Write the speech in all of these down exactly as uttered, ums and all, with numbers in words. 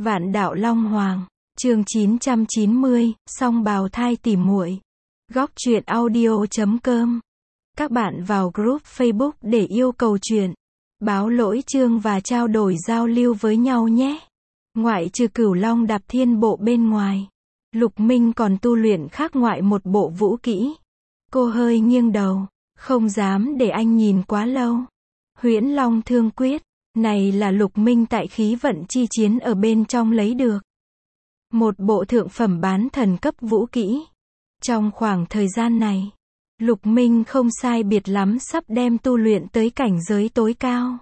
Vạn đạo Long Hoàng, chương chín trăm chín mươi, song bào thai tỉ muội. Góc truyện audio chấm com. Các bạn vào group Facebook để yêu cầu truyện, báo lỗi chương và trao đổi giao lưu với nhau nhé. Ngoại trừ Cửu Long Đạp Thiên Bộ bên ngoài, Lục Minh còn tu luyện khác ngoại một bộ vũ kỹ. Cô hơi nghiêng đầu, không dám để anh nhìn quá lâu. Huyễn Long Thương Quyết, này là Lục Minh tại khí vận chi chiến ở bên trong lấy được. Một bộ thượng phẩm bán thần cấp vũ kỹ. Trong khoảng thời gian này, Lục Minh không sai biệt lắm sắp đem tu luyện tới cảnh giới tối cao.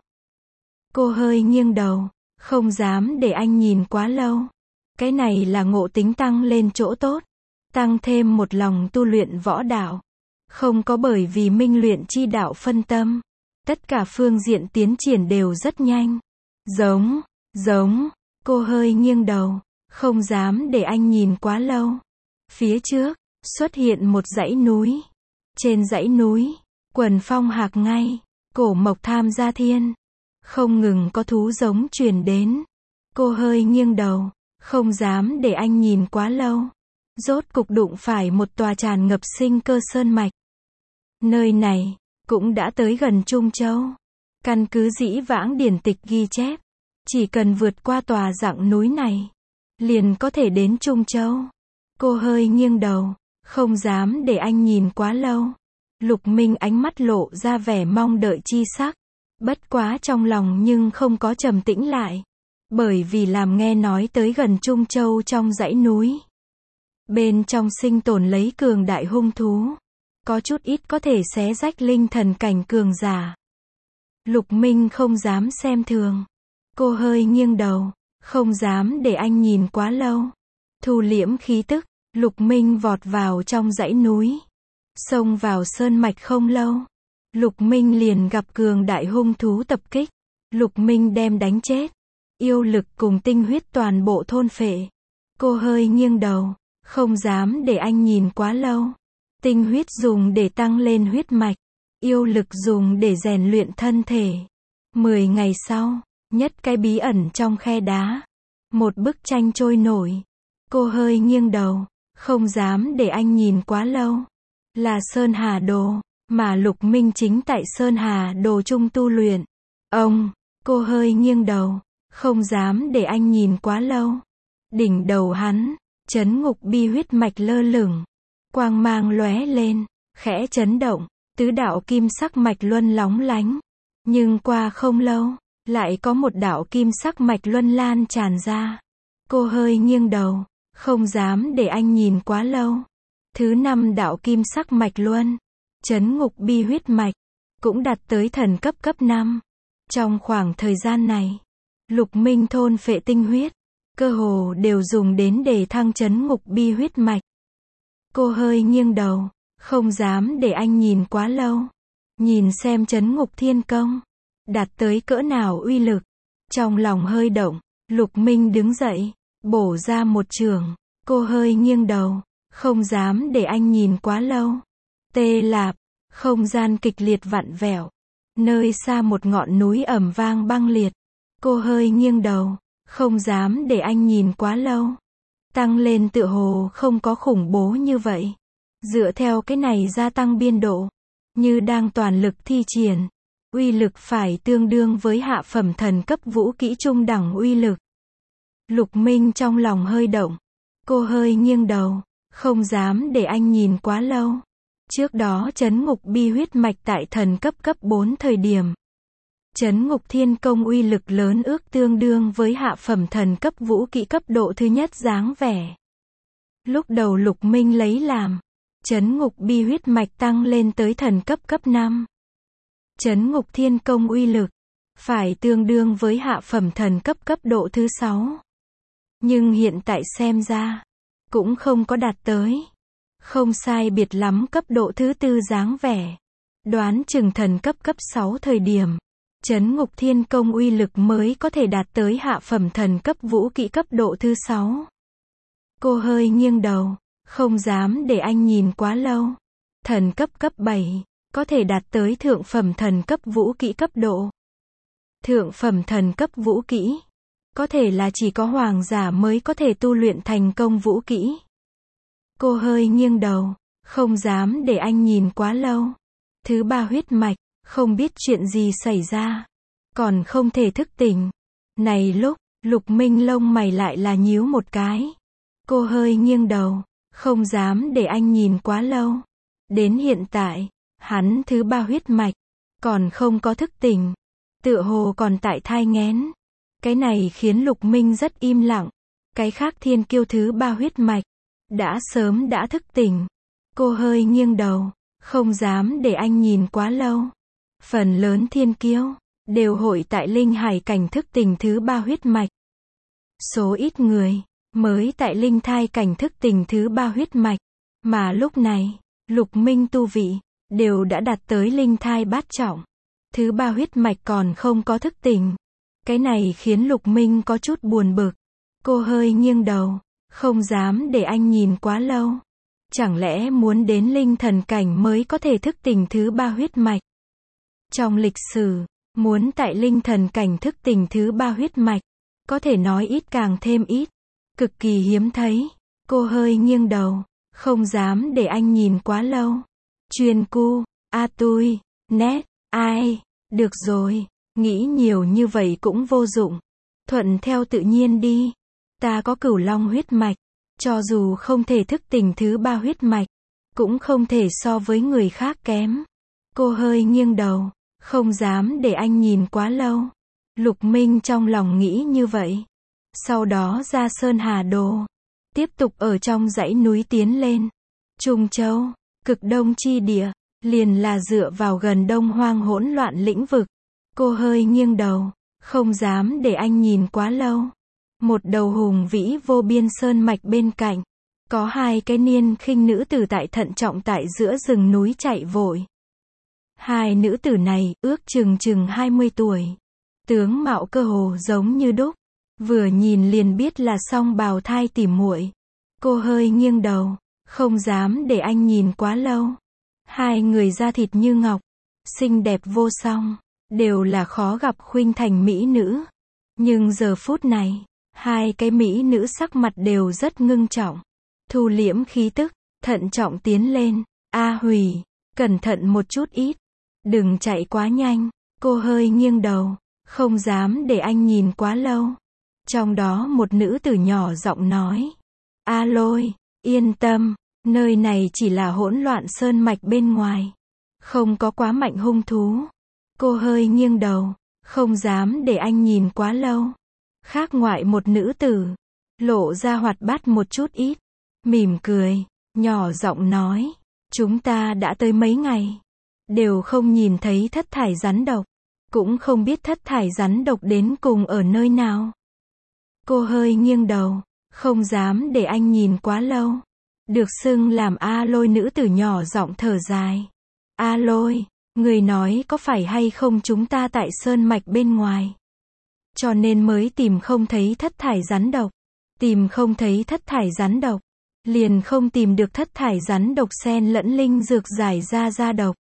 Cô hơi nghiêng đầu, không dám để anh nhìn quá lâu. Cái này là ngộ tính tăng lên chỗ tốt, tăng thêm một lòng tu luyện võ đạo. Không có bởi vì minh luyện chi đạo phân tâm. Tất cả phương diện tiến triển đều rất nhanh. Giống, giống, cô hơi nghiêng đầu, không dám để anh nhìn quá lâu. Phía trước, xuất hiện một dãy núi. Trên dãy núi, quần phong hạc ngay, cổ mộc tham gia thiên. Không ngừng có thú giống truyền đến. Cô hơi nghiêng đầu, không dám để anh nhìn quá lâu. Rốt cục đụng phải một tòa tràn ngập sinh cơ sơn mạch. Nơi này cũng đã tới gần Trung Châu. Căn cứ dĩ vãng điển tịch ghi chép, chỉ cần vượt qua tòa dặng núi này, liền có thể đến Trung Châu. Cô hơi nghiêng đầu, không dám để anh nhìn quá lâu. Lục Minh ánh mắt lộ ra vẻ mong đợi chi sắc. Bất quá trong lòng nhưng không có trầm tĩnh lại. Bởi vì làm nghe nói tới gần Trung Châu trong dãy núi. Bên trong sinh tồn lấy cường đại hung thú. Có chút ít có thể xé rách linh thần cảnh cường giả. Lục Minh không dám xem thường. Cô hơi nghiêng đầu, không dám để anh nhìn quá lâu. Thu liễm khí tức, Lục Minh vọt vào trong dãy núi. Xông vào sơn mạch không lâu. Lục Minh liền gặp cường đại hung thú tập kích. Lục Minh đem đánh chết. Yêu lực cùng tinh huyết toàn bộ thôn phệ. Cô hơi nghiêng đầu, không dám để anh nhìn quá lâu. Tinh huyết dùng để tăng lên huyết mạch. Yêu lực dùng để rèn luyện thân thể. Mười ngày sau, nhất cái bí ẩn trong khe đá. Một bức tranh trôi nổi. Cô hơi nghiêng đầu, không dám để anh nhìn quá lâu. Là Sơn Hà Đồ, mà Lục Minh chính tại Sơn Hà Đồ trung tu luyện. Ông, cô hơi nghiêng đầu, không dám để anh nhìn quá lâu. Đỉnh đầu hắn, chấn ngục bi huyết mạch lơ lửng. Quang mang lóe lên, khẽ chấn động, tứ đạo kim sắc mạch luân lóng lánh. Nhưng qua không lâu, lại có một đạo kim sắc mạch luân lan tràn ra. Cô hơi nghiêng đầu, không dám để anh nhìn quá lâu. Thứ năm đạo kim sắc mạch luân, chấn ngục bi huyết mạch, cũng đạt tới thần cấp cấp năm. Trong khoảng thời gian này, Lục Minh thôn phệ tinh huyết, cơ hồ đều dùng đến để thăng chấn ngục bi huyết mạch. Cô hơi nghiêng đầu, không dám để anh nhìn quá lâu. Nhìn xem chấn ngục thiên công, đạt tới cỡ nào uy lực. Trong lòng hơi động, Lục Minh đứng dậy, bổ ra một chưởng. Cô hơi nghiêng đầu, không dám để anh nhìn quá lâu. Tê lạp, không gian kịch liệt vặn vẹo. Nơi xa một ngọn núi ầm vang băng liệt. Cô hơi nghiêng đầu, không dám để anh nhìn quá lâu. Tăng lên tựa hồ không có khủng bố như vậy. Dựa theo cái này gia tăng biên độ, như đang toàn lực thi triển, uy lực phải tương đương với hạ phẩm thần cấp vũ kỹ trung đẳng uy lực. Lục Minh trong lòng hơi động. Cô hơi nghiêng đầu, không dám để anh nhìn quá lâu. Trước đó chấn ngục bi huyết mạch tại thần cấp cấp bốn thời điểm. Chấn ngục thiên công uy lực lớn ước tương đương với hạ phẩm thần cấp vũ kỹ cấp độ thứ nhất dáng vẻ. Lúc đầu Lục Minh lấy làm, chấn ngục bi huyết mạch tăng lên tới thần cấp cấp năm. Chấn ngục thiên công uy lực, phải tương đương với hạ phẩm thần cấp cấp độ thứ sáu. Nhưng hiện tại xem ra, cũng không có đạt tới. Không sai biệt lắm cấp độ thứ tư dáng vẻ. Đoán chừng thần cấp cấp sáu thời điểm. Chấn ngục thiên công uy lực mới có thể đạt tới hạ phẩm thần cấp vũ kỹ cấp độ thứ sáu. Cô hơi nghiêng đầu, không dám để anh nhìn quá lâu. Thần cấp cấp bảy, có thể đạt tới thượng phẩm thần cấp vũ kỹ cấp độ. Thượng phẩm thần cấp vũ kỹ, Có thể là chỉ có hoàng giả mới có thể tu luyện thành công vũ kỹ. Cô hơi nghiêng đầu, không dám để anh nhìn quá lâu. Thứ ba huyết mạch, không biết chuyện gì xảy ra. Còn không thể thức tỉnh. Này lúc, Lục Minh lông mày lại là nhíu một cái. Cô hơi nghiêng đầu, không dám để anh nhìn quá lâu. Đến hiện tại, hắn thứ ba huyết mạch, còn không có thức tỉnh. Tựa hồ còn tại thai nghén. Cái này khiến Lục Minh rất im lặng. Cái khác thiên kiêu thứ ba huyết mạch, đã sớm đã thức tỉnh. Cô hơi nghiêng đầu, không dám để anh nhìn quá lâu. Phần lớn thiên kiêu, đều hội tại linh hải cảnh thức tỉnh thứ ba huyết mạch. Số ít người, mới tại linh thai cảnh thức tỉnh thứ ba huyết mạch. Mà lúc này, Lục Minh tu vị, đều đã đạt tới linh thai bát trọng. Thứ ba huyết mạch còn không có thức tỉnh. Cái này khiến Lục Minh có chút buồn bực. Cô hơi nghiêng đầu, không dám để anh nhìn quá lâu. Chẳng lẽ muốn đến linh thần cảnh mới có thể thức tỉnh thứ ba huyết mạch? Trong lịch sử, muốn tại linh thần cảnh thức tỉnh thứ ba huyết mạch, có thể nói ít càng thêm ít. Cực kỳ hiếm thấy. Cô hơi nghiêng đầu, không dám để anh nhìn quá lâu. Chuyên cu, a tui, nét, ai, được rồi, nghĩ nhiều như vậy cũng vô dụng. Thuận theo tự nhiên đi. Ta có cửu long huyết mạch, cho dù không thể thức tỉnh thứ ba huyết mạch, cũng không thể so với người khác kém. Cô hơi nghiêng đầu, không dám để anh nhìn quá lâu. Lục Minh trong lòng nghĩ như vậy. Sau đó ra Sơn Hà Đồ, tiếp tục ở trong dãy núi tiến lên. Trung Châu, cực đông chi địa, liền là dựa vào gần đông hoang hỗn loạn lĩnh vực. Cô hơi nghiêng đầu, không dám để anh nhìn quá lâu. Một đầu hùng vĩ vô biên sơn mạch bên cạnh, có hai cái niên khinh nữ tử tại thận trọng tại giữa rừng núi chạy vội. Hai nữ tử này ước chừng chừng hai mươi tuổi, tướng mạo cơ hồ giống như đúc, vừa nhìn liền biết là song bào thai tỉ muội. Cô hơi nghiêng đầu, không dám để anh nhìn quá lâu. Hai người da thịt như ngọc, xinh đẹp vô song, đều là khó gặp khuynh thành mỹ nữ. Nhưng giờ phút này, hai cái mỹ nữ sắc mặt đều rất ngưng trọng, thu liễm khí tức, thận trọng tiến lên. A Hủy, cẩn thận một chút ít, đừng chạy quá nhanh. Cô hơi nghiêng đầu, không dám để anh nhìn quá lâu. Trong đó một nữ tử nhỏ giọng nói, A Lôi, yên tâm, nơi này chỉ là hỗn loạn sơn mạch bên ngoài, không có quá mạnh hung thú. Cô hơi nghiêng đầu, không dám để anh nhìn quá lâu. Khác ngoại một nữ tử, lộ ra hoạt bát một chút ít, mỉm cười, nhỏ giọng nói, chúng ta đã tới mấy ngày, đều không nhìn thấy thất thải rắn độc, cũng không biết thất thải rắn độc đến cùng ở nơi nào. Cô hơi nghiêng đầu, không dám để anh nhìn quá lâu. Được xưng làm A Lôi nữ tử nhỏ giọng thở dài. A Lôi, người nói có phải hay không chúng ta tại sơn mạch bên ngoài, cho nên mới tìm không thấy thất thải rắn độc. Tìm không thấy thất thải rắn độc, liền không tìm được thất thải rắn độc xen lẫn linh dược giải ra ra độc.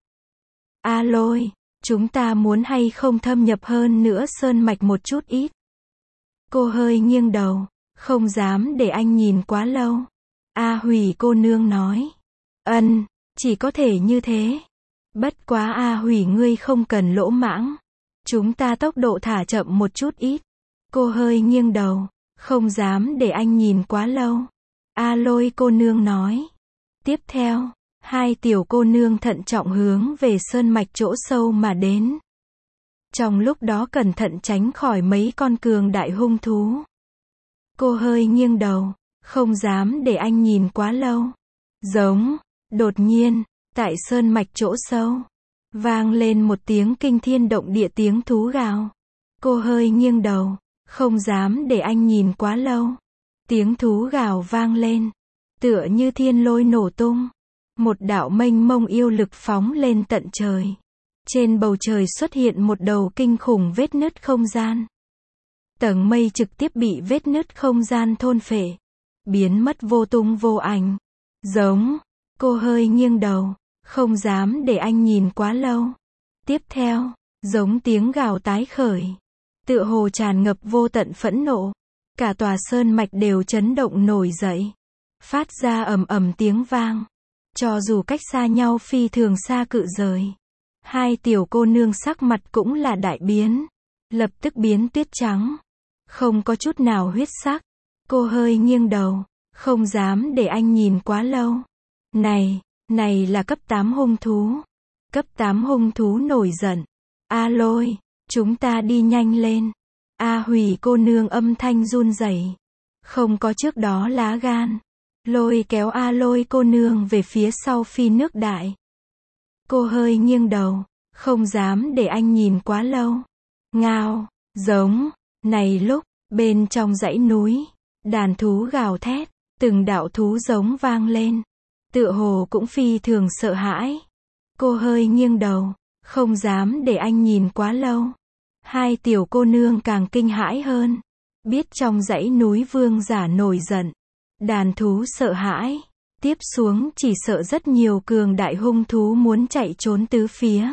A Lôi, chúng ta muốn hay không thâm nhập hơn nữa sơn mạch một chút ít. Cô hơi nghiêng đầu, không dám để anh nhìn quá lâu. A Hủy cô nương nói, ân, chỉ có thể như thế. Bất quá A Hủy ngươi không cần lỗ mãng, chúng ta tốc độ thả chậm một chút ít. Cô hơi nghiêng đầu, không dám để anh nhìn quá lâu. A Lôi cô nương nói. Tiếp theo, hai tiểu cô nương thận trọng hướng về sơn mạch chỗ sâu mà đến. Trong lúc đó cẩn thận tránh khỏi mấy con cường đại hung thú. Cô hơi nghiêng đầu, không dám để anh nhìn quá lâu. Giống, đột nhiên, tại sơn mạch chỗ sâu, vang lên một tiếng kinh thiên động địa tiếng thú gào. Cô hơi nghiêng đầu, không dám để anh nhìn quá lâu. Tiếng thú gào vang lên, tựa như thiên lôi nổ tung. Một đạo mênh mông yêu lực phóng lên tận trời. Trên bầu trời xuất hiện một đầu kinh khủng vết nứt không gian. Tầng mây trực tiếp bị vết nứt không gian thôn phệ, biến mất vô tung vô ảnh. Giống, cô hơi nghiêng đầu, không dám để anh nhìn quá lâu. Tiếp theo, giống tiếng gào tái khởi. tựa hồ tràn ngập vô tận phẫn nộ. Cả tòa sơn mạch đều chấn động nổi dậy, phát ra ầm ầm tiếng vang. Cho dù cách xa nhau phi thường xa cự rời, hai tiểu cô nương sắc mặt cũng là đại biến, lập tức biến tuyết trắng, không có chút nào huyết sắc. Cô hơi nghiêng đầu, không dám để anh nhìn quá lâu. Này, này là cấp tám hung thú. Cấp tám hung thú nổi giận. A Lôi, chúng ta đi nhanh lên. A Hủy cô nương âm thanh run rẩy, không có trước đó lá gan. Lôi kéo A Lôi cô nương về phía sau phi nước đại. Cô hơi nghiêng đầu, không dám để anh nhìn quá lâu. Ngao, giống, này lúc, bên trong dãy núi, đàn thú gào thét, từng đạo thú giống vang lên. Tựa hồ cũng phi thường sợ hãi. Cô hơi nghiêng đầu, không dám để anh nhìn quá lâu. Hai tiểu cô nương càng kinh hãi hơn. Biết trong dãy núi vương giả nổi giận, đàn thú sợ hãi. Tiếp xuống chỉ sợ rất nhiều cường đại hung thú muốn chạy trốn tứ phía.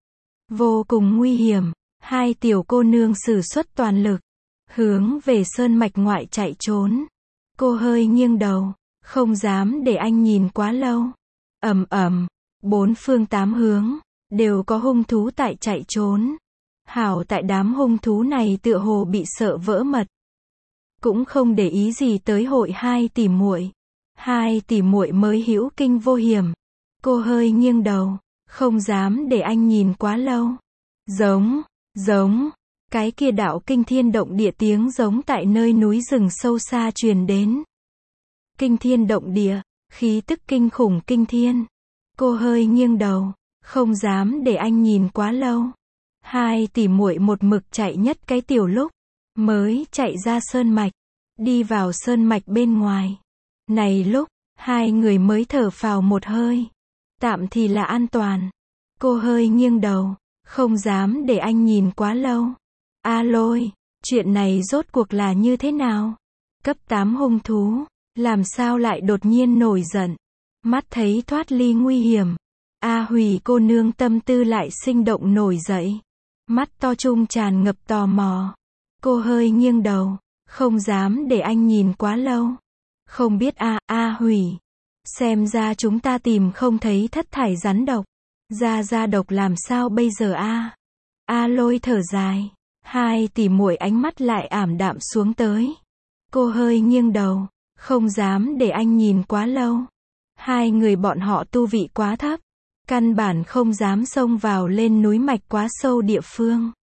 Vô cùng nguy hiểm, hai tiểu cô nương sử xuất toàn lực, hướng về sơn mạch ngoại chạy trốn. Cô hơi nghiêng đầu, không dám để anh nhìn quá lâu. Ầm ầm, bốn phương tám hướng, đều có hung thú tại chạy trốn. Hảo tại đám hung thú này tựa hồ bị sợ vỡ mật, cũng không để ý gì tới hội hai tỷ muội. Hai tỷ muội mới hữu kinh vô hiểm. Cô hơi nghiêng đầu, không dám để anh nhìn quá lâu. Giống, giống, cái kia đạo kinh thiên động địa tiếng giống tại nơi núi rừng sâu xa truyền đến. Kinh thiên động địa, khí tức kinh khủng kinh thiên. Cô hơi nghiêng đầu, không dám để anh nhìn quá lâu. Hai tỷ muội một mực chạy nhất cái tiểu lúc, mới chạy ra sơn mạch, đi vào sơn mạch bên ngoài. Này lúc, hai người mới thở phào một hơi. Tạm thì là an toàn. Cô hơi nghiêng đầu, không dám để anh nhìn quá lâu. A Lôi, chuyện này rốt cuộc là như thế nào? Cấp tám hung thú, làm sao lại đột nhiên nổi giận? Mắt thấy thoát ly nguy hiểm. A Hủy cô nương tâm tư lại sinh động nổi dậy. Mắt to trung tràn ngập tò mò. Cô hơi nghiêng đầu, không dám để anh nhìn quá lâu. Không biết a, A Hủy. Xem ra chúng ta tìm không thấy thất thải rắn độc. Ra ra độc làm sao bây giờ a? A Lôi thở dài. Hai tỷ muội ánh mắt lại ảm đạm xuống tới. Cô hơi nghiêng đầu, không dám để anh nhìn quá lâu. Hai người bọn họ tu vị quá thấp, căn bản không dám xông vào lên núi mạch quá sâu địa phương.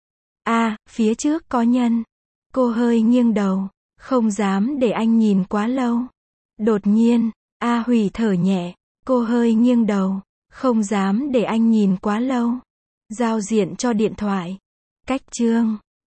A, phía trước có nhân. Cô hơi nghiêng đầu, không dám để anh nhìn quá lâu. Đột nhiên, A Hủy thở nhẹ, cô hơi nghiêng đầu, không dám để anh nhìn quá lâu. Giao diện cho điện thoại. Cách chương